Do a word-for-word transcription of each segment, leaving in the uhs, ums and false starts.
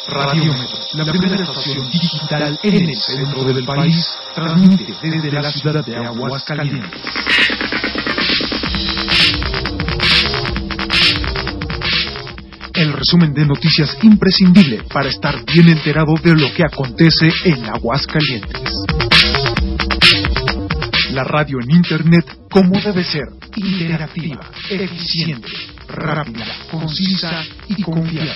Radiómetro, la primera estación digital en el centro del país, transmite desde la ciudad de Aguascalientes. El resumen de noticias imprescindible para estar bien enterado de lo que acontece en Aguascalientes. La radio en internet como debe ser, interactiva, eficiente, rápida, concisa y confiable.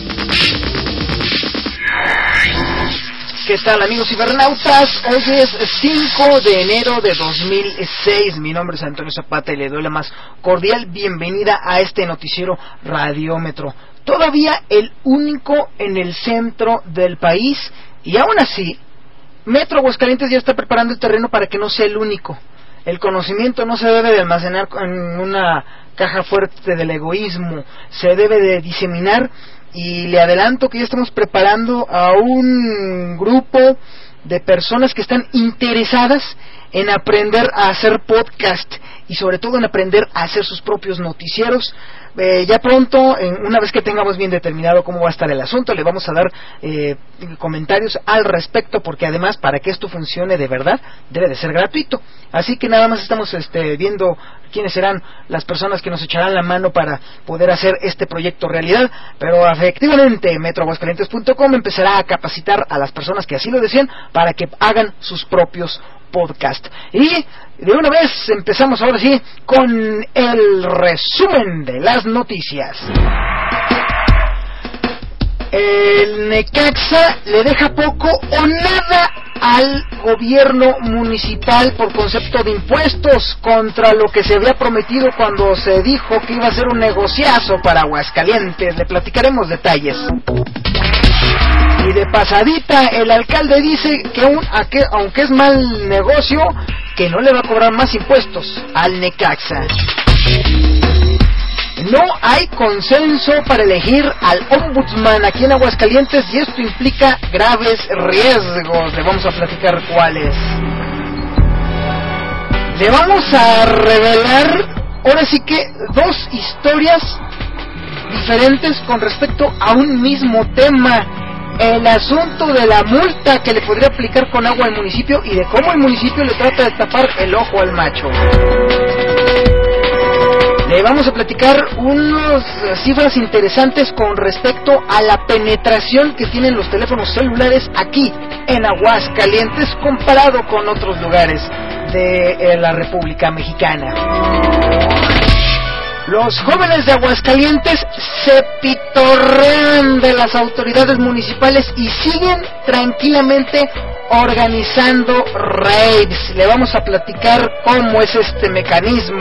¿Qué tal, amigos cibernautas? Hoy es cinco de enero de dos mil seis. Mi nombre es Antonio Zapata y le doy la más cordial bienvenida a este noticiero Radiómetro. Todavía el único en el centro del país, y aún así, Metro Aguascalientes ya está preparando el terreno para que no sea el único. El conocimiento no se debe de almacenar en una caja fuerte del egoísmo, se debe de diseminar. Y le adelanto que ya estamos preparando a un grupo de personas que están interesadas en aprender a hacer podcast y sobre todo en aprender a hacer sus propios noticieros. Eh, ya pronto, en, una vez que tengamos bien determinado cómo va a estar el asunto, le vamos a dar eh, comentarios al respecto, porque además, para que esto funcione de verdad, debe de ser gratuito. Así que nada más estamos este, viendo quiénes serán las personas que nos echarán la mano para poder hacer este proyecto realidad, pero efectivamente metro aguascalientes punto com empezará a capacitar a las personas que así lo deseen para que hagan sus propios podcast. Y de una vez empezamos ahora sí con el resumen de las noticias. El Necaxa le deja poco o nada al gobierno municipal por concepto de impuestos, contra lo que se había prometido cuando se dijo que iba a ser un negociazo para Aguascalientes. Le platicaremos detalles. Y de pasadita, el alcalde dice que, un, a que aunque es mal negocio, que no le va a cobrar más impuestos al Necaxa. No hay consenso para elegir al ombudsman aquí en Aguascalientes y esto implica graves riesgos. Le vamos a platicar cuáles. Le vamos a revelar, ahora sí que, dos historias diferentes con respecto a un mismo tema. El asunto de la multa que le podría aplicar con agua al municipio y de cómo el municipio le trata de tapar el ojo al macho. Le vamos a platicar unas cifras interesantes con respecto a la penetración que tienen los teléfonos celulares aquí en Aguascalientes comparado con otros lugares de la República Mexicana. Los jóvenes de Aguascalientes se pitorrean de las autoridades municipales y siguen tranquilamente organizando raves. Le vamos a platicar cómo es este mecanismo.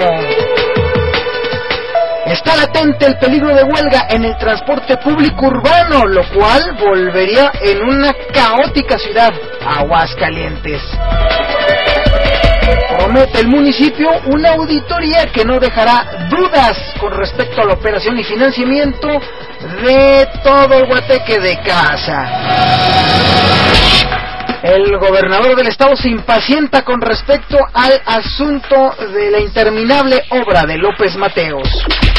Está latente el peligro de huelga en el transporte público urbano, lo cual volvería en una caótica ciudad, Aguascalientes. Promete el municipio una auditoría que no dejará dudas con respecto a la operación y financiamiento de todo el guateque de casa. El gobernador del estado se impacienta con respecto al asunto de la interminable obra de López Mateos.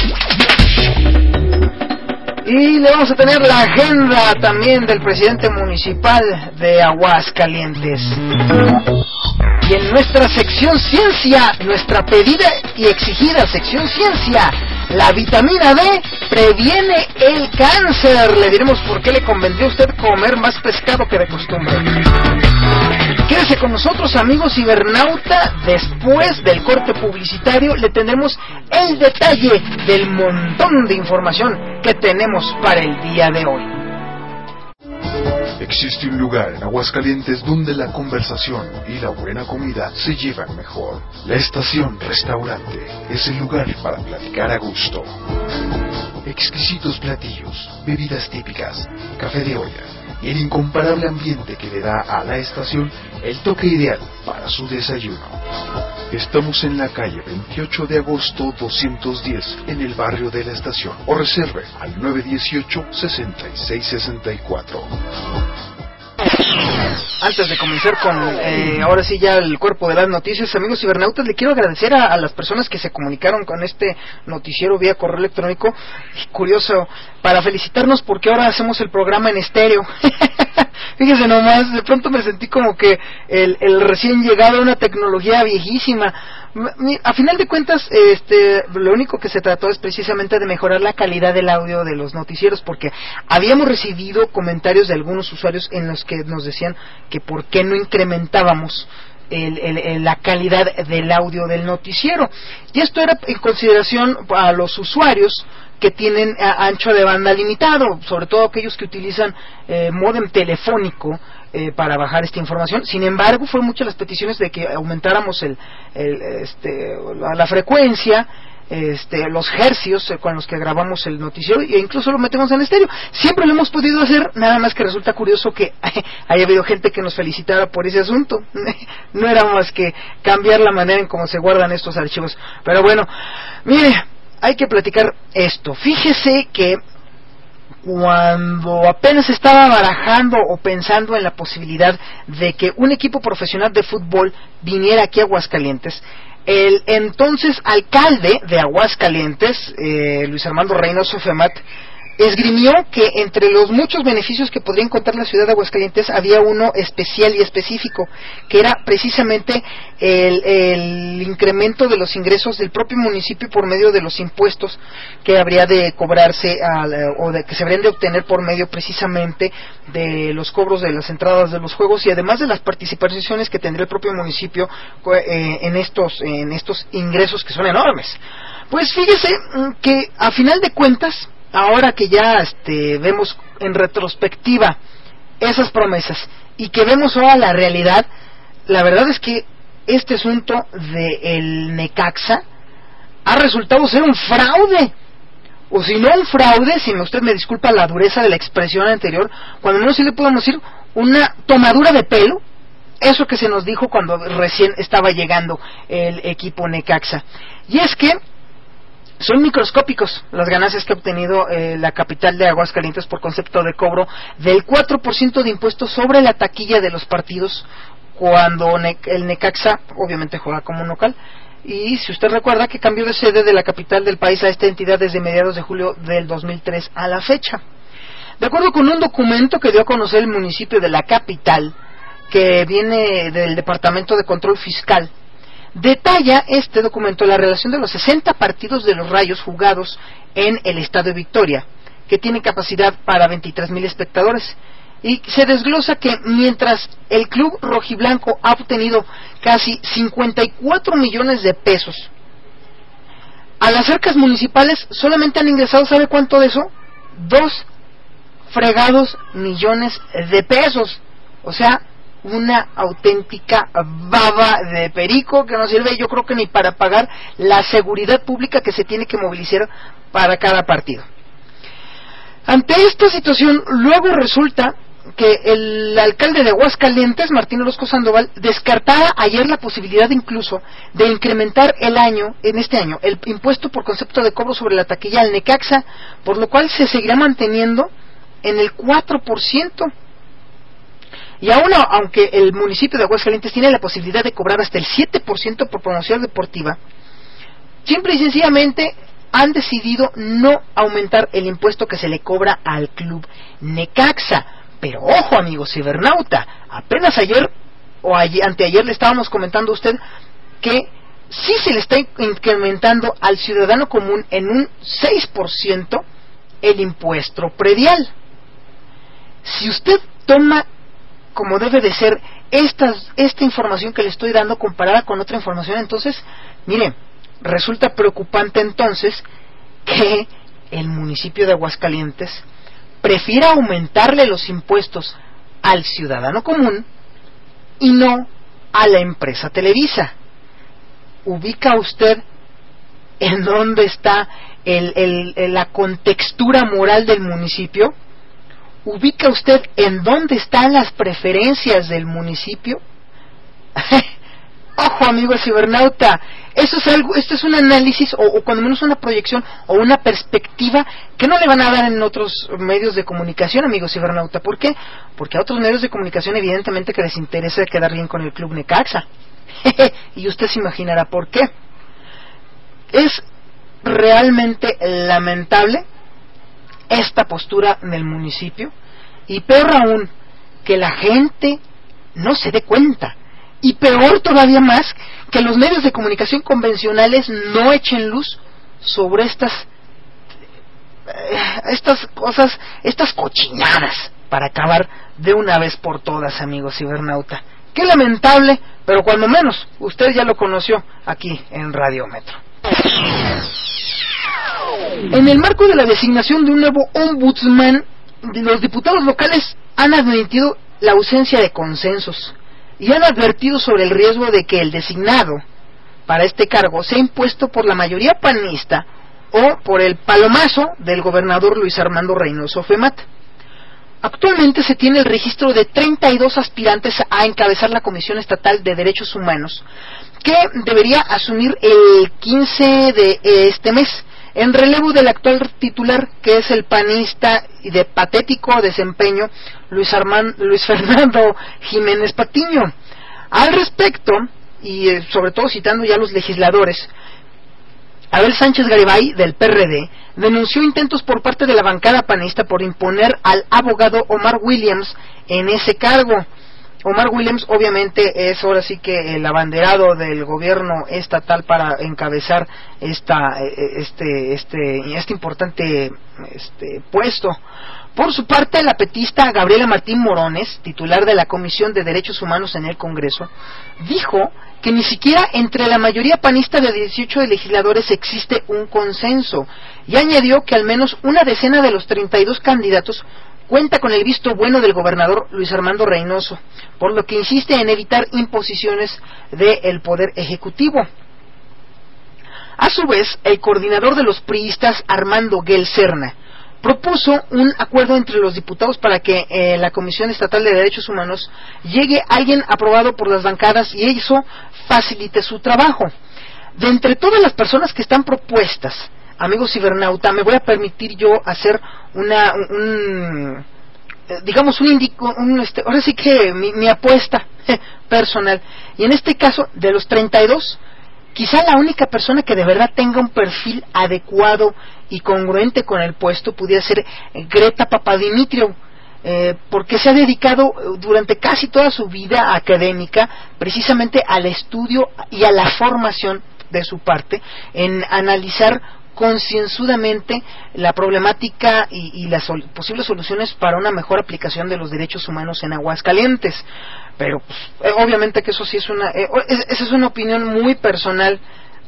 Y le vamos a tener la agenda también del presidente municipal de Aguascalientes. Y en nuestra sección ciencia, nuestra pedida y exigida sección ciencia, la vitamina D previene el cáncer. Le diremos por qué le convendría a usted comer más pescado que de costumbre. Quédese con nosotros, amigos cibernauta. Después del corte publicitario le tendremos el detalle del montón de información que tenemos para el día de hoy. Existe un lugar en Aguascalientes donde la conversación y la buena comida se llevan mejor. La Estación Restaurante es el lugar para platicar a gusto. Exquisitos platillos, bebidas típicas, café de olla y el incomparable ambiente que le da a la estación el toque ideal para su desayuno. Estamos en la calle veintiocho de agosto doscientos diez en el barrio de la Estación, o reserve al nueve uno ocho, seis seis seis cuatro. Antes de comenzar con, eh, ahora sí ya el cuerpo de las noticias, amigos cibernautas, le quiero agradecer a, a las personas que se comunicaron con este noticiero vía correo electrónico. Curioso, para felicitarnos porque ahora hacemos el programa en estéreo. Fíjese nomás, de pronto me sentí como que el, el recién llegado a una tecnología viejísima. A final de cuentas, este, lo único que se trató es precisamente de mejorar la calidad del audio de los noticieros, porque habíamos recibido comentarios de algunos usuarios en los que nos decían que por qué no incrementábamos el, el, el, la calidad del audio del noticiero. Y esto era en consideración a los usuarios que tienen a, ancho de banda limitado, sobre todo aquellos que utilizan eh, módem telefónico eh, para bajar esta información. Sin embargo, fueron muchas las peticiones de que aumentáramos el, el este, la, la frecuencia, este, los hercios con los que grabamos el noticiero, e incluso lo metemos en estéreo. Siempre lo hemos podido hacer, nada más que resulta curioso que haya habido gente que nos felicitara por ese asunto. No era más que cambiar la manera en cómo se guardan estos archivos. Pero bueno, mire, hay que platicar esto. Fíjese que cuando apenas estaba barajando o pensando en la posibilidad de que un equipo profesional de fútbol viniera aquí a Aguascalientes, el entonces alcalde de Aguascalientes, eh, Luis Armando Reynoso Femat, esgrimió que entre los muchos beneficios que podría encontrar la ciudad de Aguascalientes había uno especial y específico, que era precisamente el, el incremento de los ingresos del propio municipio por medio de los impuestos que habría de cobrarse al, o de, que se habrían de obtener por medio precisamente de los cobros de las entradas de los juegos, y además de las participaciones que tendría el propio municipio eh, en estos en estos ingresos que son enormes. Pues fíjese que a final de cuentas, ahora que ya este, vemos en retrospectiva esas promesas y que vemos ahora la realidad, la verdad es que este asunto del Necaxa ha resultado ser un fraude, o si no un fraude, si usted me disculpa la dureza de la expresión anterior, cuando menos sí le podemos decir una tomadura de pelo, eso que se nos dijo cuando recién estaba llegando el equipo Necaxa. Y es que son microscópicos las ganancias que ha obtenido eh, la capital de Aguascalientes por concepto de cobro del cuatro por ciento de impuestos sobre la taquilla de los partidos, cuando ne- el Necaxa obviamente juega como un local. Y si usted recuerda que cambió de sede de la capital del país a esta entidad desde mediados de julio del dos mil tres a la fecha. De acuerdo con un documento que dio a conocer el municipio de la capital, que viene del Departamento de Control Fiscal, detalla este documento la relación de los sesenta partidos de los Rayos jugados en el estado de Victoria, que tiene capacidad para veintitrés mil espectadores, y se desglosa que mientras el club rojiblanco ha obtenido casi cincuenta y cuatro millones de pesos, a las arcas municipales solamente han ingresado, ¿sabe cuánto de eso? Dos fregados millones de pesos. O sea, una auténtica baba de perico que no sirve, yo creo que ni para pagar la seguridad pública que se tiene que movilizar para cada partido. Ante esta situación, luego resulta que el alcalde de Aguascalientes, Martín Orozco Sandoval, descartaba ayer la posibilidad incluso de incrementar el año, en este año, el impuesto por concepto de cobro sobre la taquilla al Necaxa, por lo cual se seguirá manteniendo en el cuatro por ciento. Y aún aunque el municipio de Aguascalientes tiene la posibilidad de cobrar hasta el siete por ciento por promoción deportiva, simple y sencillamente han decidido no aumentar el impuesto que se le cobra al club Necaxa. Pero ojo, amigo cibernauta, apenas ayer o ayer, anteayer le estábamos comentando a usted que sí se le está incrementando al ciudadano común en un seis por ciento el impuesto predial. Si usted toma como debe de ser esta, esta información que le estoy dando comparada con otra información, entonces, mire, resulta preocupante entonces que el municipio de Aguascalientes prefiera aumentarle los impuestos al ciudadano común y no a la empresa Televisa. ¿Ubica usted en dónde está el, el, el, la contextura moral del municipio? ¿Ubica usted en dónde están las preferencias del municipio? Ojo, amigo cibernauta, eso es algo, esto es un análisis o, o cuando menos una proyección o una perspectiva que no le van a dar en otros medios de comunicación, amigo cibernauta. ¿Por qué? Porque a otros medios de comunicación evidentemente que les interesa quedar bien con el Club Necaxa. Y usted se imaginará por qué. Es realmente lamentable esta postura del municipio, y peor aún, que la gente no se dé cuenta, y peor todavía más, que los medios de comunicación convencionales no echen luz sobre estas estas cosas, estas cochinadas, para acabar de una vez por todas, amigo cibernauta. Qué lamentable, pero cuando menos usted ya lo conoció aquí en Radiómetro. En el marco de la designación de un nuevo ombudsman, los diputados locales han admitido la ausencia de consensos y han advertido sobre el riesgo de que el designado para este cargo sea impuesto por la mayoría panista o por el palomazo del gobernador Luis Armando Reynoso Femat. Actualmente se tiene el registro de treinta y dos aspirantes a encabezar la Comisión Estatal de Derechos Humanos, que debería asumir el quince de este mes, en relevo del actual titular, que es el panista y de patético desempeño Luis, Armand, Luis Fernando Jiménez Patiño. Al respecto, y eh, sobre todo citando ya a los legisladores, Abel Sánchez Garibay, del P R D, denunció intentos por parte de la bancada panista por imponer al abogado Omar Williams en ese cargo. Omar Williams obviamente es ahora sí que el abanderado del gobierno estatal para encabezar esta este este este importante este puesto. Por su parte, la petista Gabriela Martín Morones, titular de la Comisión de Derechos Humanos en el Congreso, dijo que ni siquiera entre la mayoría panista de dieciocho legisladores existe un consenso, y añadió que al menos una decena de los treinta y dos candidatos cuenta con el visto bueno del gobernador Luis Armando Reynoso, por lo que insiste en evitar imposiciones del Poder Ejecutivo. A su vez, el coordinador de los priistas, Armando Guel Serna, propuso un acuerdo entre los diputados para que eh, la Comisión Estatal de Derechos Humanos llegue alguien aprobado por las bancadas y eso facilite su trabajo. De entre todas las personas que están propuestas, amigo cibernauta, me voy a permitir yo hacer una, un, digamos, un indico, un, este, ahora sí que mi, mi apuesta personal, y en este caso, de los treinta y dos, quizá la única persona que de verdad tenga un perfil adecuado y congruente con el puesto pudiera ser Greta Papadimitriou, eh, porque se ha dedicado durante casi toda su vida académica precisamente al estudio y a la formación de su parte en analizar concienzudamente la problemática y, y las sol- posibles soluciones para una mejor aplicación de los derechos humanos en Aguascalientes. Pero pues, eh, obviamente que eso sí es una eh, es, esa es una opinión muy personal,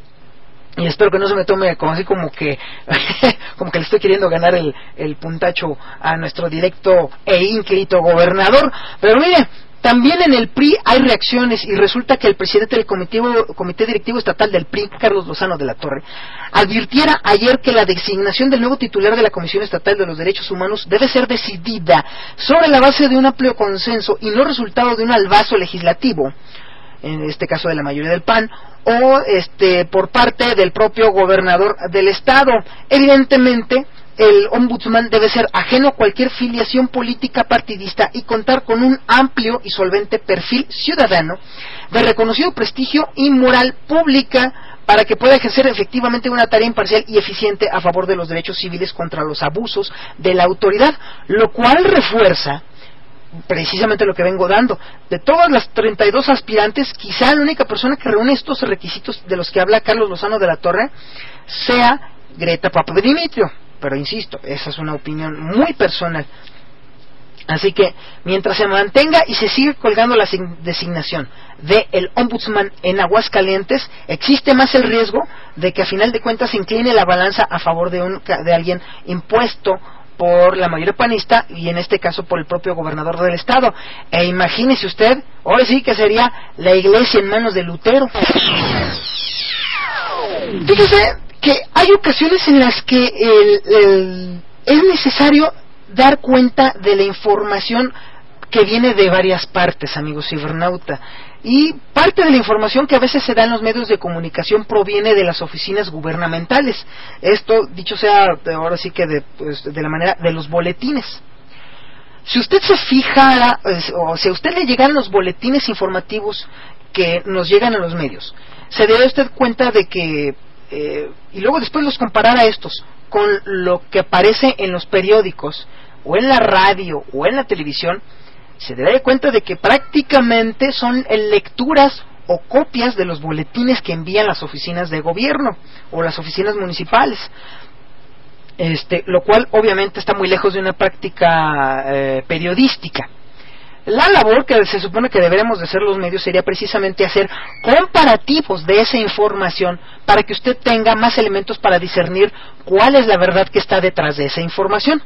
y espero que no se me tome como así como que como que le estoy queriendo ganar el, el puntacho a nuestro directo e ínclito gobernador. Pero mire, también en el P R I hay reacciones, y resulta que el presidente del comité, comité directivo estatal del P R I, Carlos Lozano de la Torre, advirtiera ayer que la designación del nuevo titular de la Comisión Estatal de los Derechos Humanos debe ser decidida sobre la base de un amplio consenso y no resultado de un albazo legislativo, en este caso de la mayoría del P A N, o este por parte del propio gobernador del estado. Evidentemente, el ombudsman debe ser ajeno a cualquier filiación política partidista y contar con un amplio y solvente perfil ciudadano de reconocido prestigio y moral pública para que pueda ejercer efectivamente una tarea imparcial y eficiente a favor de los derechos civiles contra los abusos de la autoridad, lo cual refuerza precisamente lo que vengo dando. De todas las treinta y dos aspirantes, quizá la única persona que reúne estos requisitos de los que habla Carlos Lozano de la Torre sea Greta Papadimitriou. Pero insisto, esa es una opinión muy personal. Así que mientras se mantenga y se sigue colgando la designación de el ombudsman en Aguascalientes, existe más el riesgo de que a final de cuentas se incline la balanza a favor de, un, de alguien impuesto por la mayoría panista, y en este caso por el propio gobernador del estado. E imagínese usted, ahora sí que sería la iglesia en manos de Lutero. Fíjese que hay ocasiones en las que el, el, es necesario dar cuenta de la información que viene de varias partes, amigos cibernauta, y parte de la información que a veces se da en los medios de comunicación proviene de las oficinas gubernamentales. Esto, dicho sea, ahora sí que de, pues, de la manera de los boletines. Si usted se fija, o si a usted le llegan los boletines informativos que nos llegan a los medios, se debe usted cuenta de que, eh, y luego después los comparar a estos con lo que aparece en los periódicos, o en la radio, o en la televisión, se debe dar cuenta de que prácticamente son lecturas o copias de los boletines que envían las oficinas de gobierno, o las oficinas municipales. Este, lo cual obviamente está muy lejos de una práctica eh, periodística. La labor que se supone que deberemos de hacer los medios sería precisamente hacer comparativos de esa información para que usted tenga más elementos para discernir cuál es la verdad que está detrás de esa información.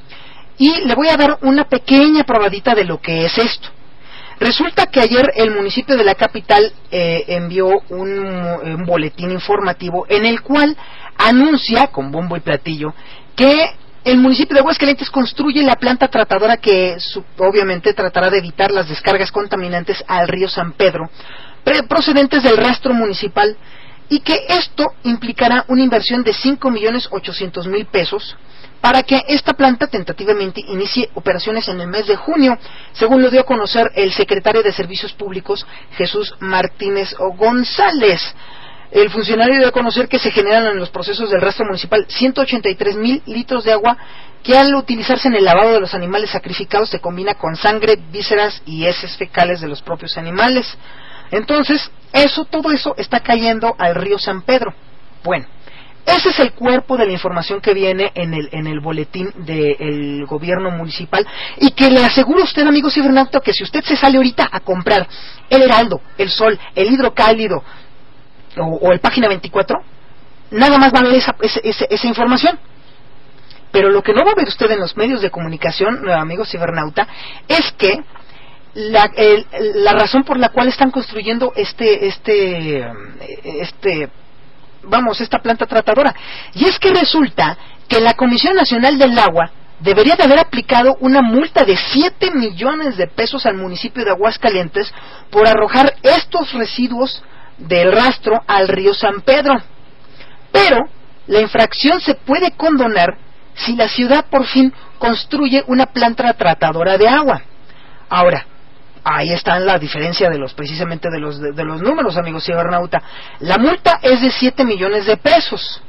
Y le voy a dar una pequeña probadita de lo que es esto. Resulta que ayer el municipio de la capital eh, envió un, un boletín informativo en el cual anuncia, con bombo y platillo, que el municipio de Aguascalientes construye la planta tratadora que su, obviamente tratará de evitar las descargas contaminantes al río San Pedro, pre- procedentes del rastro municipal, y que esto implicará una inversión de cinco millones ochocientos mil pesos para que esta planta tentativamente inicie operaciones en el mes de junio, según lo dio a conocer el secretario de Servicios Públicos, Jesús Martínez González. El funcionario dio a conocer que se generan en los procesos del rastro municipal ciento ochenta y tres mil litros de agua que al utilizarse en el lavado de los animales sacrificados se combina con sangre, vísceras y heces fecales de los propios animales. Entonces, eso, todo eso está cayendo al río San Pedro. Bueno, ese es el cuerpo de la información que viene en el en el boletín del gobierno municipal, y que le aseguro a usted, amigo cibernauta, que si usted se sale ahorita a comprar el Heraldo, el Sol, el Hidrocálido o, o el Página veinticuatro, nada más va a ver esa, esa, esa información. Pero lo que no va a ver usted en los medios de comunicación, amigo cibernauta, es que la, el, la razón por la cual están construyendo este este este vamos, esta planta tratadora. Y es que resulta que la Comisión Nacional del Agua debería de haber aplicado una multa de siete millones de pesos al municipio de Aguascalientes por arrojar estos residuos del rastro al río San Pedro. Pero la infracción se puede condonar si la ciudad por fin construye una planta tratadora de agua. Ahora, ahí está la diferencia de los precisamente de los de, de los números, amigos cibernauta. La multa es de siete millones de pesos,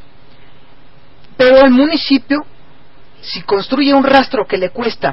pero el municipio, si construye un rastro que le cuesta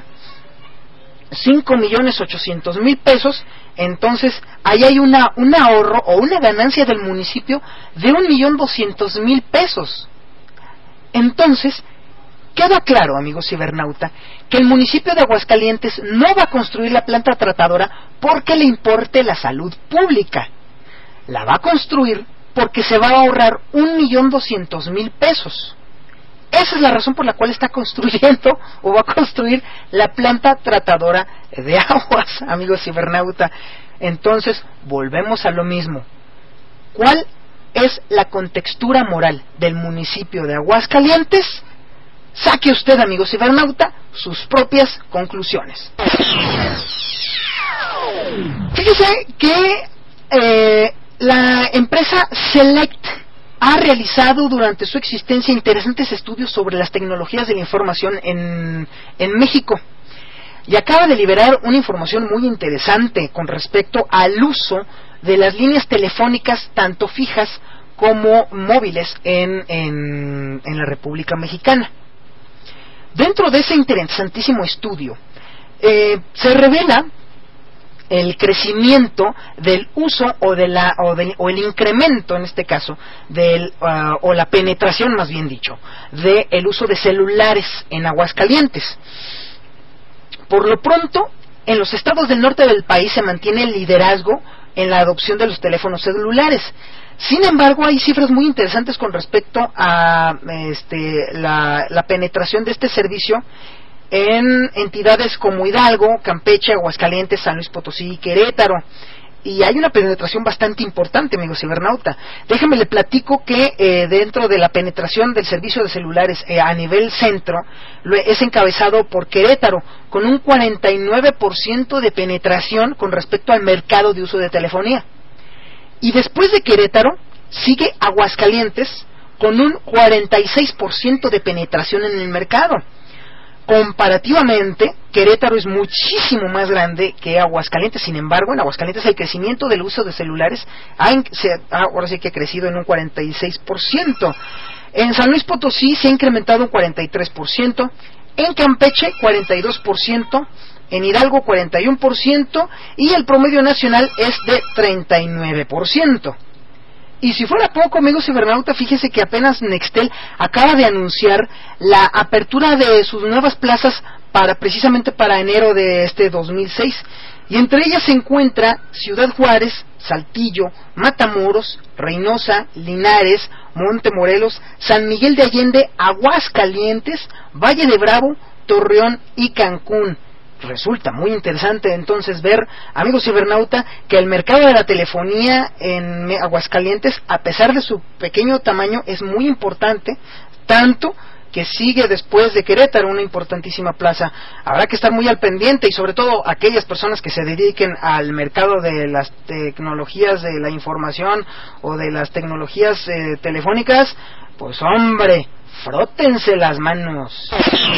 cinco millones ochocientos mil pesos, entonces ahí hay una un ahorro o una ganancia del municipio de un millón doscientos mil pesos. Entonces queda claro, amigo cibernauta, que el municipio de Aguascalientes no va a construir la planta tratadora porque le importe la salud pública. La va a construir porque se va a ahorrar un millón doscientos mil pesos. Esa es la razón por la cual está construyendo o va a construir la planta tratadora de aguas, amigo cibernauta. Entonces, volvemos a lo mismo. ¿Cuál es la contextura moral del municipio de Aguascalientes? Saque usted, amigo cibernauta, sus propias conclusiones. Fíjese que eh, la empresa Select ha realizado durante su existencia interesantes estudios sobre las tecnologías de la información en, en México, y acaba de liberar una información muy interesante con respecto al uso de las líneas telefónicas tanto fijas como móviles en, en, en la República Mexicana. Dentro de ese interesantísimo estudio eh, se revela el crecimiento del uso o de la o, de, o el incremento en este caso del uh, o la penetración, más bien dicho, del uso de celulares en Aguascalientes. Por lo pronto, en los estados del norte del país se mantiene el liderazgo en la adopción de los teléfonos celulares. Sin embargo, hay cifras muy interesantes con respecto a este, la, la penetración de este servicio en entidades como Hidalgo, Campeche, Aguascalientes, San Luis Potosí y Querétaro. y hay una penetración bastante importante, amigo cibernauta. Déjame le platico que eh, dentro de la penetración del servicio de celulares eh, a nivel centro, lo es encabezado por Querétaro, con un cuarenta y nueve por ciento de penetración con respecto al mercado de uso de telefonía. Y después de Querétaro, sigue Aguascalientes, con un cuarenta y seis por ciento de penetración en el mercado. Comparativamente, Querétaro es muchísimo más grande que Aguascalientes. Sin embargo, en Aguascalientes el crecimiento del uso de celulares ha, se, ahora sí que ha crecido en un cuarenta y seis por ciento. En San Luis Potosí se ha incrementado un cuarenta y tres por ciento, en Campeche cuarenta y dos por ciento, en Hidalgo cuarenta y uno por ciento y el promedio nacional es de treinta y nueve por ciento. Y si fuera poco, amigo cibernauta, fíjese que apenas Nextel acaba de anunciar la apertura de sus nuevas plazas para precisamente para enero de este dos mil seis. Y entre ellas se encuentra Ciudad Juárez, Saltillo, Matamoros, Reynosa, Linares, Montemorelos, San Miguel de Allende, Aguascalientes, Valle de Bravo, Torreón y Cancún. Resulta muy interesante entonces ver, amigo cibernauta, que el mercado de la telefonía en Aguascalientes, a pesar de su pequeño tamaño, es muy importante, tanto que sigue después de Querétaro, una importantísima plaza. Habrá que estar muy al pendiente, y sobre todo aquellas personas que se dediquen al mercado de las tecnologías de la información o de las tecnologías eh, telefónicas, pues hombre, frótense las manos.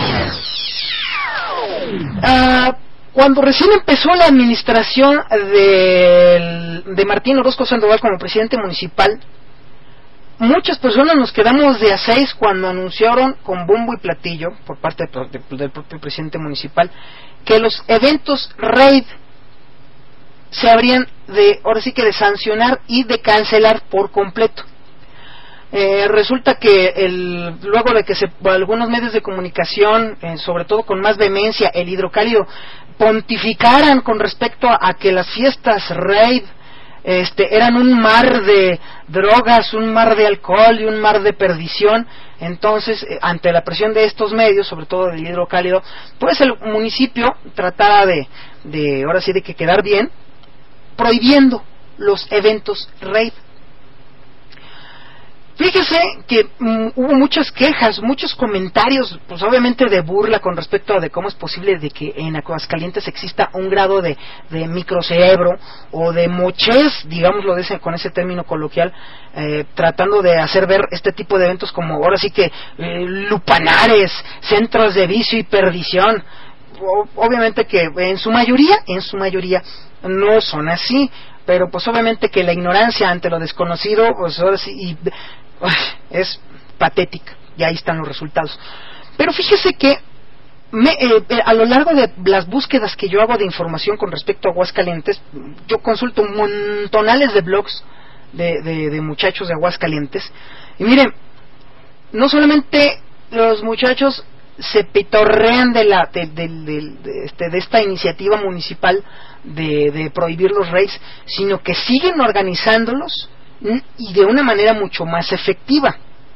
Uh, cuando recién empezó la administración de, de Martín Orozco Sandoval como presidente municipal, muchas personas nos quedamos de a seis cuando anunciaron con bombo y platillo por parte de, de, del propio presidente municipal que los eventos raid se habrían de, ahora sí que de sancionar y de cancelar por completo. Eh, resulta que el, luego de que se, algunos medios de comunicación, eh, sobre todo con más vehemencia, el Hidrocálido, pontificaran con respecto a, a que las fiestas raid este, eran un mar de drogas, un mar de alcohol y un mar de perdición, entonces eh, ante la presión de estos medios, sobre todo del Hidrocálido, pues el municipio trataba de, de ahora sí de que quedar bien, prohibiendo los eventos raid. Fíjese que um, hubo muchas quejas, muchos comentarios, pues obviamente de burla con respecto a de cómo es posible de que en Aguascalientes exista un grado de, de microcerebro o de mochez, digámoslo de ese, con ese término coloquial, eh, tratando de hacer ver este tipo de eventos como ahora sí que eh, lupanares, centros de vicio y perdición. O, obviamente que en su mayoría, en su mayoría no son así, pero pues obviamente que la ignorancia ante lo desconocido, pues ahora sí, y, es patética, y ahí están los resultados. Pero fíjese que me, eh, a lo largo de las búsquedas que yo hago de información con respecto a Aguascalientes, yo consulto montonales de blogs de, de, de muchachos de Aguascalientes, y miren, no solamente los muchachos se pitorrean de la de, de, de, de, este, de esta iniciativa municipal de, de prohibir los raids, sino que siguen organizándolos y de una manera mucho más efectiva.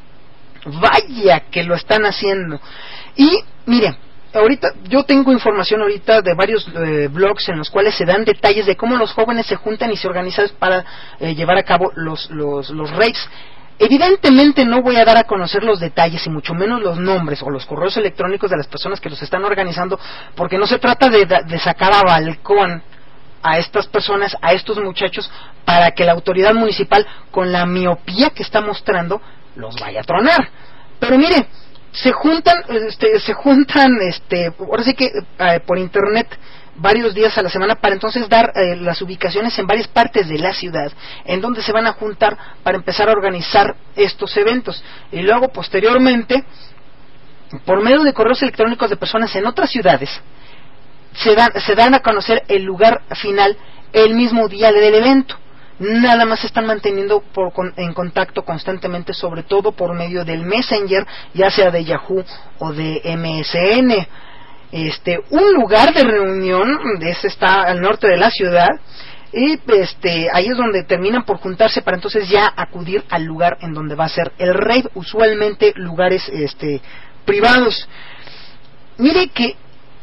Vaya que lo están haciendo. Y mire, ahorita yo tengo información ahorita de varios eh, blogs en los cuales se dan detalles de cómo los jóvenes se juntan y se organizan para eh, llevar a cabo los los los raids. Evidentemente no voy a dar a conocer los detalles y mucho menos los nombres o los correos electrónicos de las personas que los están organizando, porque no se trata de, de sacar a balcón a estas personas, a estos muchachos, para que la autoridad municipal, con la miopía que está mostrando, los vaya a tronar. Pero mire, se juntan, este, se juntan, este, ahora sí que eh, por internet varios días a la semana para entonces dar eh, las ubicaciones en varias partes de la ciudad en donde se van a juntar para empezar a organizar estos eventos, y luego posteriormente por medio de correos electrónicos de personas en otras ciudades se dan, se dan a conocer el lugar final el mismo día del evento. Nada más se están manteniendo por, con, en contacto constantemente, sobre todo por medio del Messenger, ya sea de Yahoo o de M S N. Este, un lugar de reunión, ese está al norte de la ciudad, y este, ahí es donde terminan por juntarse para entonces ya acudir al lugar en donde va a ser el raid, usualmente lugares este, privados. Mire que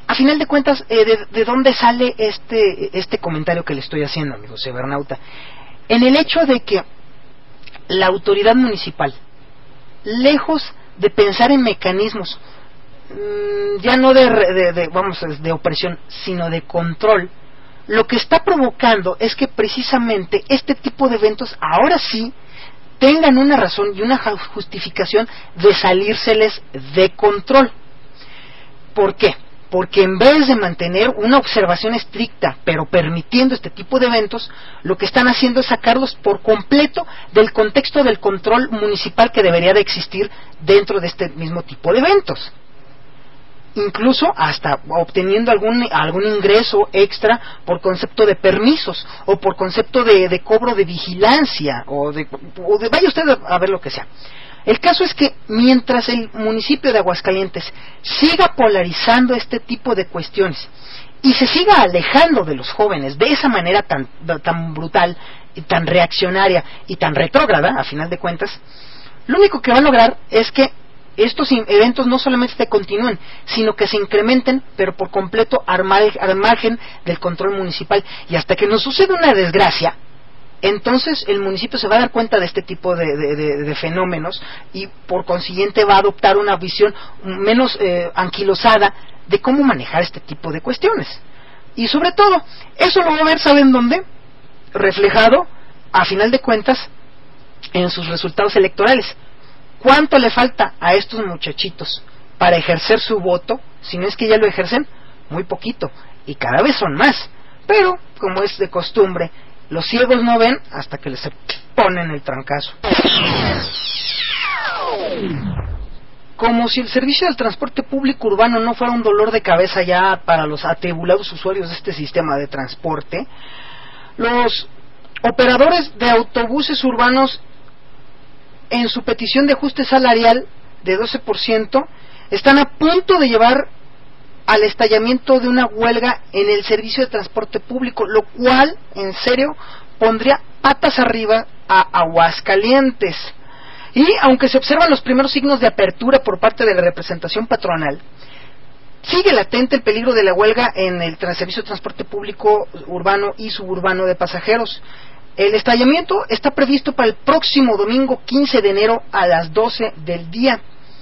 a final de cuentas, eh, de, ¿de dónde sale este, este comentario que le estoy haciendo, amigo cibernauta? En el hecho de que la autoridad municipal, lejos de pensar en mecanismos, mmm, ya no de, de, de, vamos, de opresión, sino de control, lo que está provocando es que precisamente este tipo de eventos, ahora sí, tengan una razón y una justificación de salírseles de control. ¿Por qué? Porque en vez de mantener una observación estricta, pero permitiendo este tipo de eventos, lo que están haciendo es sacarlos por completo del contexto del control municipal que debería de existir dentro de este mismo tipo de eventos. Incluso hasta obteniendo algún algún ingreso extra por concepto de permisos o por concepto de, de cobro de vigilancia o de, o de vaya usted a ver lo que sea. El caso es que mientras el municipio de Aguascalientes siga polarizando este tipo de cuestiones y se siga alejando de los jóvenes de esa manera tan, tan brutal, y tan reaccionaria y tan retrógrada, a final de cuentas, lo único que va a lograr es que estos eventos no solamente se continúen, sino que se incrementen, pero por completo al margen del control municipal. Y hasta que nos suceda una desgracia, entonces el municipio se va a dar cuenta de este tipo de, de, de, de fenómenos y por consiguiente va a adoptar una visión menos eh, anquilosada de cómo manejar este tipo de cuestiones. Y sobre todo, eso lo va a ver, ¿saben dónde? Reflejado, a final de cuentas, en sus resultados electorales. ¿Cuánto le falta a estos muchachitos para ejercer su voto? Si no es que ya lo ejercen, muy poquito, y cada vez son más. Pero, como es de costumbre, los ciegos no ven hasta que les ponen el trancazo. Como si el servicio del transporte público urbano no fuera un dolor de cabeza ya para los atribulados usuarios de este sistema de transporte, los operadores de autobuses urbanos, en su petición de ajuste salarial de doce por ciento, están a punto de llevar al estallamiento de una huelga en el servicio de transporte público, lo cual, en serio, pondría patas arriba a Aguascalientes. Y aunque se observan los primeros signos de apertura por parte de la representación patronal, sigue latente el peligro de la huelga en el servicio de transporte público urbano y suburbano de pasajeros. El estallamiento está previsto para el próximo domingo quince de enero a las doce del día.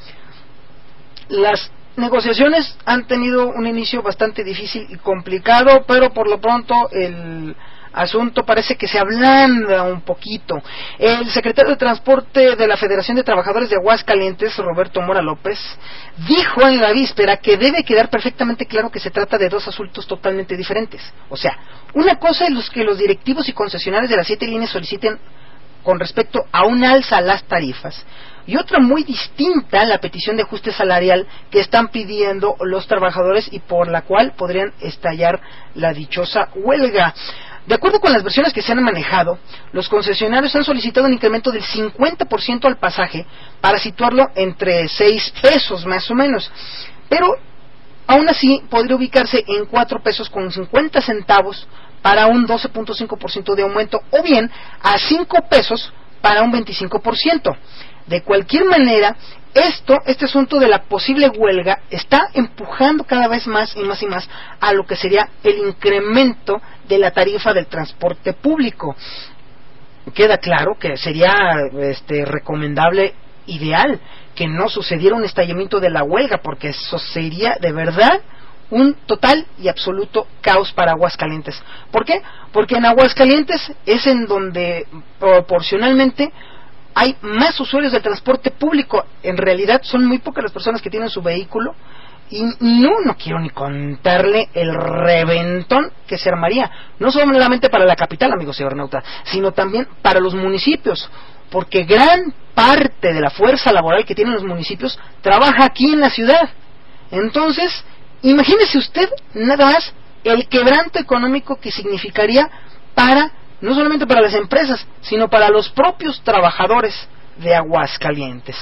Las negociaciones han tenido un inicio bastante difícil y complicado, pero por lo pronto el asunto parece que se ablanda un poquito. El secretario de Transporte de la Federación de Trabajadores de Aguascalientes, Roberto Mora López, dijo en la víspera que debe quedar perfectamente claro que se trata de dos asuntos totalmente diferentes. O sea, una cosa es los que los directivos y concesionarios de las siete líneas soliciten con respecto a un alza a las tarifas, y otra muy distinta, la petición de ajuste salarial que están pidiendo los trabajadores y por la cual podrían estallar la dichosa huelga. De acuerdo con las versiones que se han manejado, los concesionarios han solicitado un incremento del cincuenta por ciento al pasaje para situarlo entre seis pesos más o menos, pero aún así podría ubicarse en cuatro pesos con cincuenta centavos para un doce punto cinco por ciento de aumento, o bien a cinco pesos para un veinticinco por ciento. De cualquier manera, esto, este asunto de la posible huelga está empujando cada vez más y más y más a lo que sería el incremento de la tarifa del transporte público. Queda claro que sería este, recomendable, ideal, que no sucediera un estallamiento de la huelga, porque eso sería de verdad un total y absoluto caos para Aguascalientes. ¿Por qué? Porque en Aguascalientes es en donde proporcionalmente hay más usuarios del transporte público. En realidad son muy pocas las personas que tienen su vehículo, y no, no quiero ni contarle el reventón que se armaría, no solamente para la capital, amigos cibernautas, sino también para los municipios, porque gran parte de la fuerza laboral que tienen los municipios trabaja aquí en la ciudad. Entonces, imagínese usted nada más el quebranto económico que significaría para, no solamente para las empresas, sino para los propios trabajadores de Aguascalientes.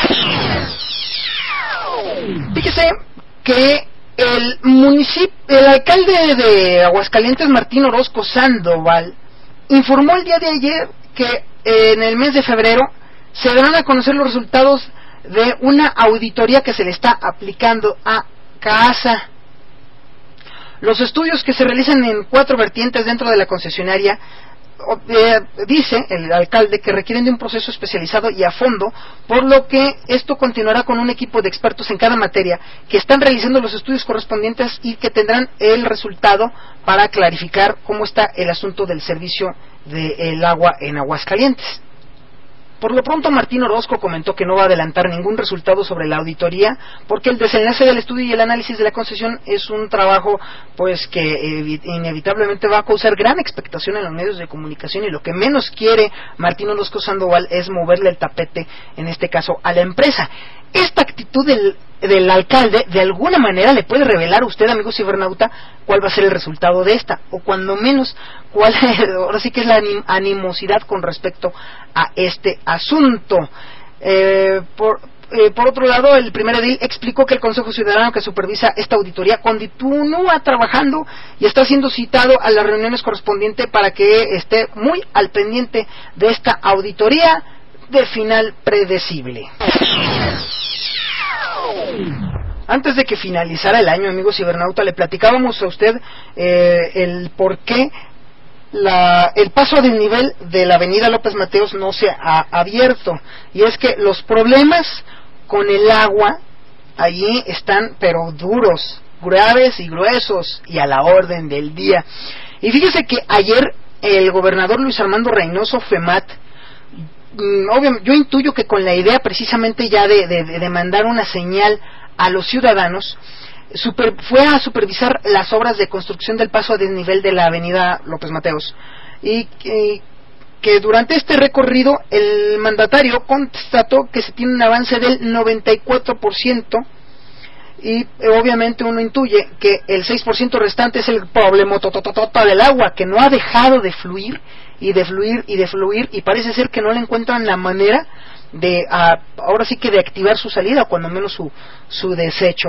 Fíjese que el municipio, el alcalde de Aguascalientes, Martín Orozco Sandoval, informó el día de ayer que en el mes de febrero se darán a conocer los resultados de una auditoría que se le está aplicando a CASA. Los estudios que se realizan en cuatro vertientes dentro de la concesionaria, eh, dice el alcalde que requieren de un proceso especializado y a fondo, por lo que esto continuará con un equipo de expertos en cada materia que están realizando los estudios correspondientes y que tendrán el resultado para clarificar cómo está el asunto del servicio del agua en Aguascalientes. Por lo pronto, Martín Orozco comentó que no va a adelantar ningún resultado sobre la auditoría, porque el desenlace del estudio y el análisis de la concesión es un trabajo pues que eh, inevitablemente va a causar gran expectación en los medios de comunicación, y lo que menos quiere Martín Orozco Sandoval es moverle el tapete, en este caso, a la empresa. Esta actitud del, del alcalde, de alguna manera, le puede revelar a usted, amigo cibernauta, cuál va a ser el resultado de esta, o cuando menos, cuál ahora sí que es la anim, animosidad con respecto a este asunto. Eh, por, eh, por otro lado, el primer edil explicó que el Consejo Ciudadano que supervisa esta auditoría continúa trabajando y está siendo citado a las reuniones correspondientes para que esté muy al pendiente de esta auditoría de final predecible. Antes de que finalizara el año, amigo cibernauta, le platicábamos a usted eh, el por qué la, el paso a desnivel de la avenida López Mateos no se ha abierto, y es que los problemas con el agua allí están pero duros, graves y gruesos y a la orden del día. Y fíjese que ayer el gobernador Luis Armando Reynoso Femat, obviamente, yo intuyo que con la idea precisamente ya de, de, de mandar una señal a los ciudadanos, super, fue a supervisar las obras de construcción del paso a desnivel de la avenida López Mateos, y, y que durante este recorrido el mandatario constató que se tiene un avance del noventa y cuatro por ciento, y eh, obviamente uno intuye que el seis por ciento restante es el problema totototota del agua, que no ha dejado de fluir y de fluir y de fluir, y parece ser que no le encuentran la manera de a, ahora sí que de activar su salida, o cuando menos su, su desecho.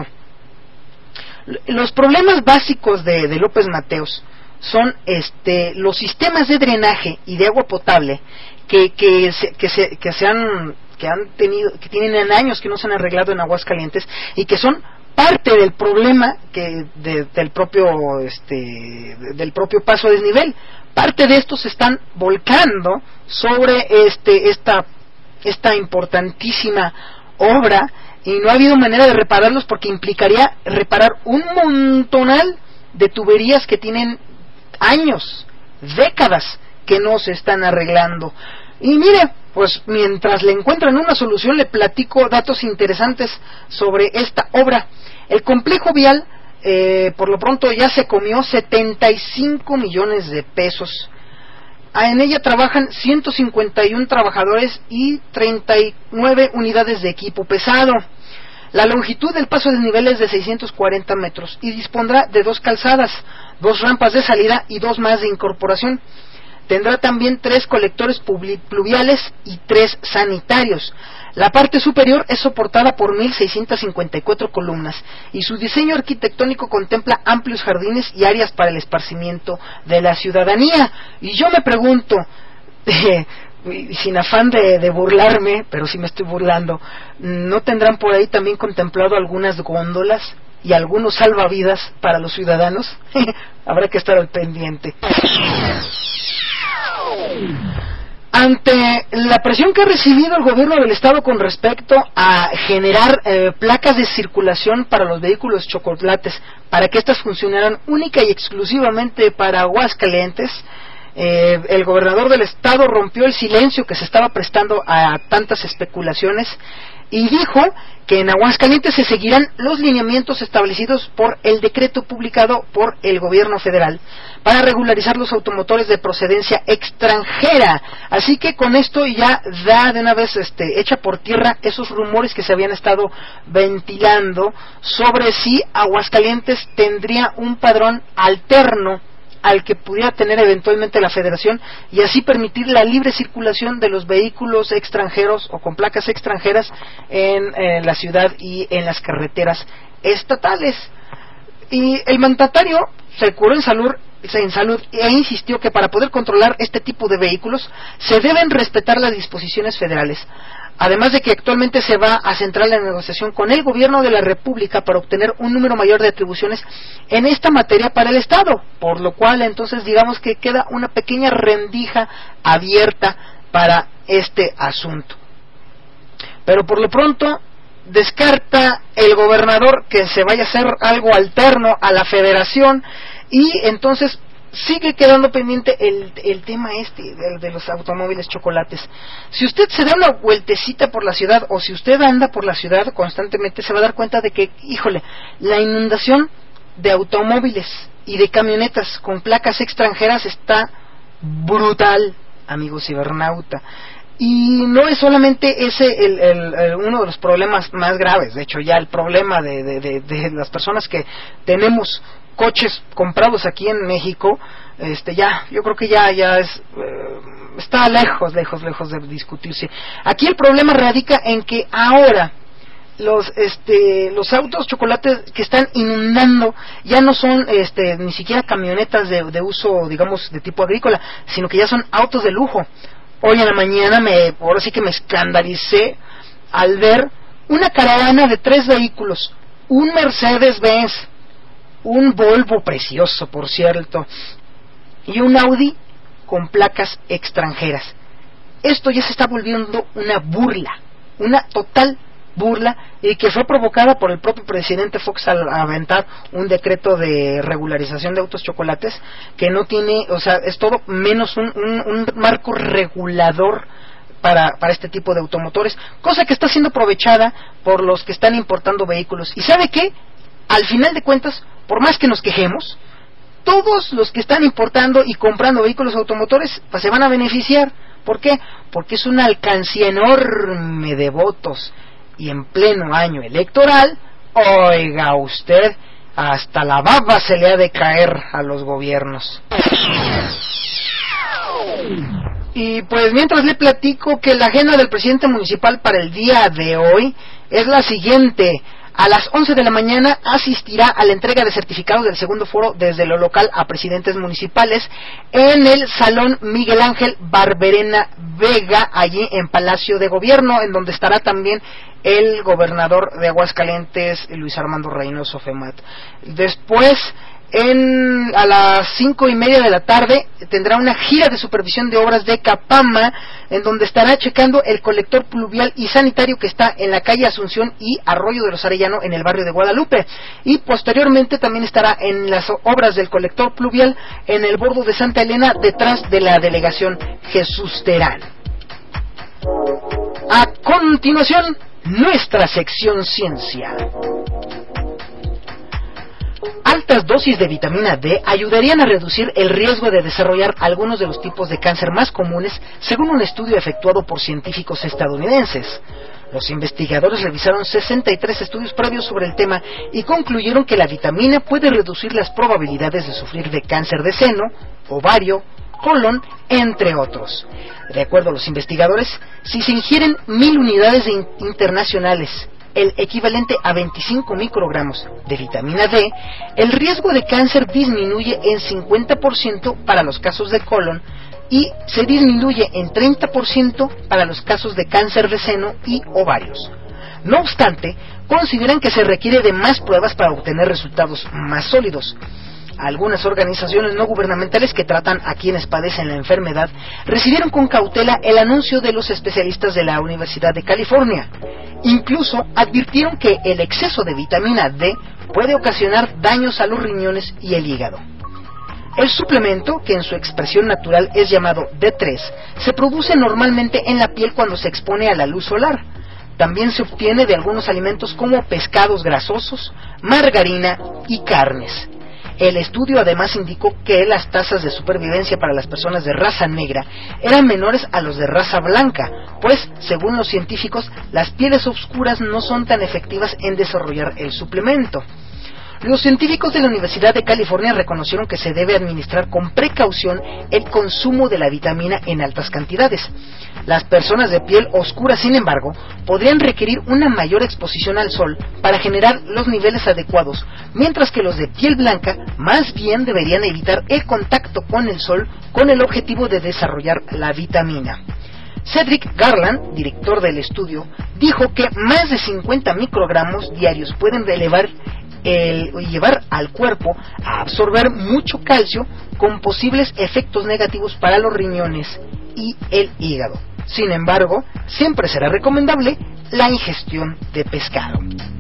Los problemas básicos de, de López Mateos son este los sistemas de drenaje y de agua potable que que se, que se, que se han que han tenido que tienen años que no se han arreglado en Aguascalientes, y que son parte del problema que de, del propio este del propio paso a desnivel. Parte de estos se están volcando sobre este esta esta importantísima obra, y no ha habido manera de repararlos, porque implicaría reparar un montonal de tuberías que tienen años, décadas, que no se están arreglando. Y mire, pues mientras le encuentran una solución, le platico datos interesantes sobre esta obra. El complejo vial, eh, por lo pronto, ya se comió setenta y cinco millones de pesos. En ella trabajan ciento cincuenta y uno trabajadores y treinta y nueve unidades de equipo pesado. La longitud del paso de desnivel es de seiscientos cuarenta metros y dispondrá de dos calzadas, dos rampas de salida y dos más de incorporación. Tendrá también tres colectores pluviales y tres sanitarios. La parte superior es soportada por mil seiscientas cincuenta y cuatro columnas, y su diseño arquitectónico contempla amplios jardines y áreas para el esparcimiento de la ciudadanía. Y yo me pregunto, eh, sin afán de, de burlarme, pero sí me estoy burlando, ¿no tendrán por ahí también contemplado algunas góndolas y algunos salvavidas para los ciudadanos? Habrá que estar al pendiente. Ante la presión que ha recibido el gobierno del estado con respecto a generar eh, placas de circulación para los vehículos chocolates, para que éstas funcionaran única y exclusivamente para Aguascalientes, eh, el gobernador del estado rompió el silencio que se estaba prestando a tantas especulaciones y dijo que en Aguascalientes se seguirán los lineamientos establecidos por el decreto publicado por el gobierno federal para regularizar los automotores de procedencia extranjera. Así que con esto ya da de una vez este, echa por tierra esos rumores que se habían estado ventilando sobre si Aguascalientes tendría un padrón alterno al que pudiera tener eventualmente la Federación, y así permitir la libre circulación de los vehículos extranjeros o con placas extranjeras en, en la ciudad y en las carreteras estatales. Y el mandatario se curó en salud, en salud e insistió que para poder controlar este tipo de vehículos se deben respetar las disposiciones federales. Además de que actualmente se va a centrar la negociación con el gobierno de la República para obtener un número mayor de atribuciones en esta materia para el Estado, por lo cual entonces digamos que queda una pequeña rendija abierta para este asunto. Pero por lo pronto descarta el gobernador que se vaya a hacer algo alterno a la federación, y entonces sigue quedando pendiente el, el tema este de, de los automóviles chocolates. Si usted se da una vueltecita por la ciudad, o si usted anda por la ciudad constantemente, se va a dar cuenta de que, híjole, la inundación de automóviles y de camionetas con placas extranjeras está brutal, amigo cibernauta. Y no es solamente ese el, el, el, uno de los problemas más graves. De hecho, ya el problema de, de, de, de las personas que tenemos coches comprados aquí en México, este ya, yo creo que ya ya es eh, está lejos, lejos, lejos de discutirse. Aquí el problema radica en que ahora los este los autos chocolates que están inundando ya no son este ni siquiera camionetas de, de uso, digamos, de tipo agrícola, sino que ya son autos de lujo. Hoy en la mañana me ahora sí que me escandalicé al ver una caravana de tres vehículos, un Mercedes-Benz, un Volvo precioso, por cierto, y un Audi con placas extranjeras. Esto ya se está volviendo una burla, una total burla, y que fue provocada por el propio presidente Fox al aventar un decreto de regularización de autos chocolates que no tiene, o sea, es todo menos un, un, un marco regulador para, para este tipo de automotores, cosa que está siendo aprovechada por los que están importando vehículos. ¿Y sabe qué? Al final de cuentas, por más que nos quejemos, todos los que están importando y comprando vehículos automotores pues se van a beneficiar. ¿Por qué? Porque es una alcancía enorme de votos, y en pleno año electoral, oiga usted, hasta la baba se le ha de caer a los gobiernos. Y pues mientras le platico que la agenda del presidente municipal para el día de hoy es la siguiente. A las once de la mañana asistirá a la entrega de certificados del segundo foro desde lo local a presidentes municipales en el Salón Miguel Ángel Barberena Vega, allí en Palacio de Gobierno, en donde estará también el gobernador de Aguascalientes, Luis Armando Reynoso Femat. Después, en a las cinco y media de la tarde, tendrá una gira de supervisión de obras de Capama, en donde estará checando el colector pluvial y sanitario que está en la calle Asunción y Arroyo de los Arellano, en el barrio de Guadalupe. Y posteriormente también estará en las obras del colector pluvial en el bordo de Santa Elena, detrás de la delegación Jesús Terán. A continuación, nuestra sección Ciencia. Altas dosis de vitamina D ayudarían a reducir el riesgo de desarrollar algunos de los tipos de cáncer más comunes, según un estudio efectuado por científicos estadounidenses. Los investigadores revisaron sesenta y tres estudios previos sobre el tema y concluyeron que la vitamina puede reducir las probabilidades de sufrir de cáncer de seno, ovario, colon, entre otros. De acuerdo a los investigadores, si se ingieren mil unidades de internacionales, el equivalente a veinticinco microgramos de vitamina D, el riesgo de cáncer disminuye en cincuenta por ciento para los casos de colon y se disminuye en treinta por ciento para los casos de cáncer de seno y ovarios. No obstante, consideran que se requiere de más pruebas para obtener resultados más sólidos. Algunas organizaciones no gubernamentales que tratan a quienes padecen la enfermedad recibieron con cautela el anuncio de los especialistas de la Universidad de California. Incluso advirtieron que el exceso de vitamina D puede ocasionar daños a los riñones y el hígado. El suplemento, que en su expresión natural es llamado D tres, se produce normalmente en la piel cuando se expone a la luz solar. También se obtiene de algunos alimentos como pescados grasosos, margarina y carnes. El estudio además indicó que las tasas de supervivencia para las personas de raza negra eran menores a los de raza blanca, pues, según los científicos, las pieles oscuras no son tan efectivas en desarrollar el suplemento. Los científicos de la Universidad de California reconocieron que se debe administrar con precaución el consumo de la vitamina en altas cantidades. Las personas de piel oscura, sin embargo, podrían requerir una mayor exposición al sol para generar los niveles adecuados, mientras que los de piel blanca más bien deberían evitar el contacto con el sol con el objetivo de desarrollar la vitamina. Cedric Garland, director del estudio, dijo que más de cincuenta microgramos diarios pueden elevar el, llevar al cuerpo a absorber mucho calcio, con posibles efectos negativos para los riñones y el hígado. Sin embargo, siempre será recomendable la ingestión de pescado.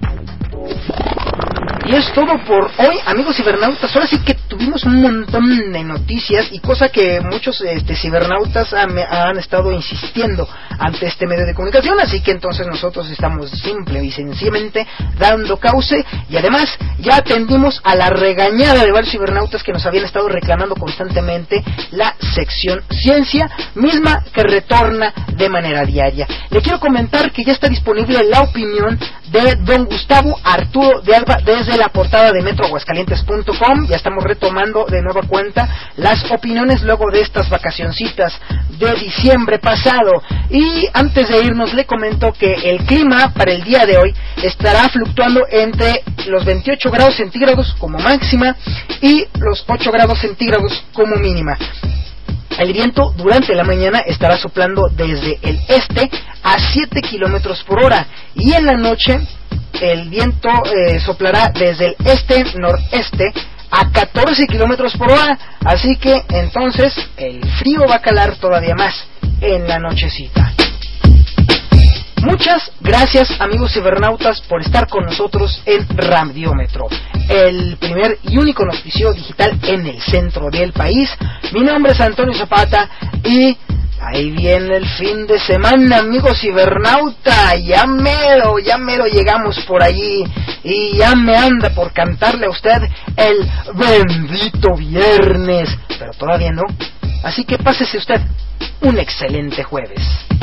Y es todo por hoy, amigos cibernautas. Ahora sí que tuvimos un montón de noticias y cosa que muchos este, cibernautas han, han estado insistiendo ante este medio de comunicación, así que entonces nosotros estamos simple y sencillamente dando cauce, y además ya atendimos a la regañada de varios cibernautas que nos habían estado reclamando constantemente la sección ciencia, misma que retorna de manera diaria. Le quiero comentar que ya está disponible la opinión de don Gustavo Arturo de Alba desde la portada de metro aguascalientes punto com. Ya estamos retomando de nueva cuenta las opiniones luego de estas vacacioncitas de diciembre pasado. Y antes de irnos le comento que el clima para el día de hoy estará fluctuando entre los veintiocho grados centígrados como máxima y los ocho grados centígrados como mínima. El viento durante la mañana estará soplando desde el este a siete kilómetros por hora, y en la noche el viento eh, soplará desde el este-noreste a catorce kilómetros por hora, así que entonces el frío va a calar todavía más en la nochecita. Muchas gracias, amigos cibernautas, por estar con nosotros en Radiómetro, el primer y único noticiero digital en el centro del país. Mi nombre es Antonio Zapata y ahí viene el fin de semana, amigos cibernauta. Ya mero, ya mero llegamos por allí y ya me anda por cantarle a usted el bendito viernes, pero todavía no. Así que pásese usted un excelente jueves.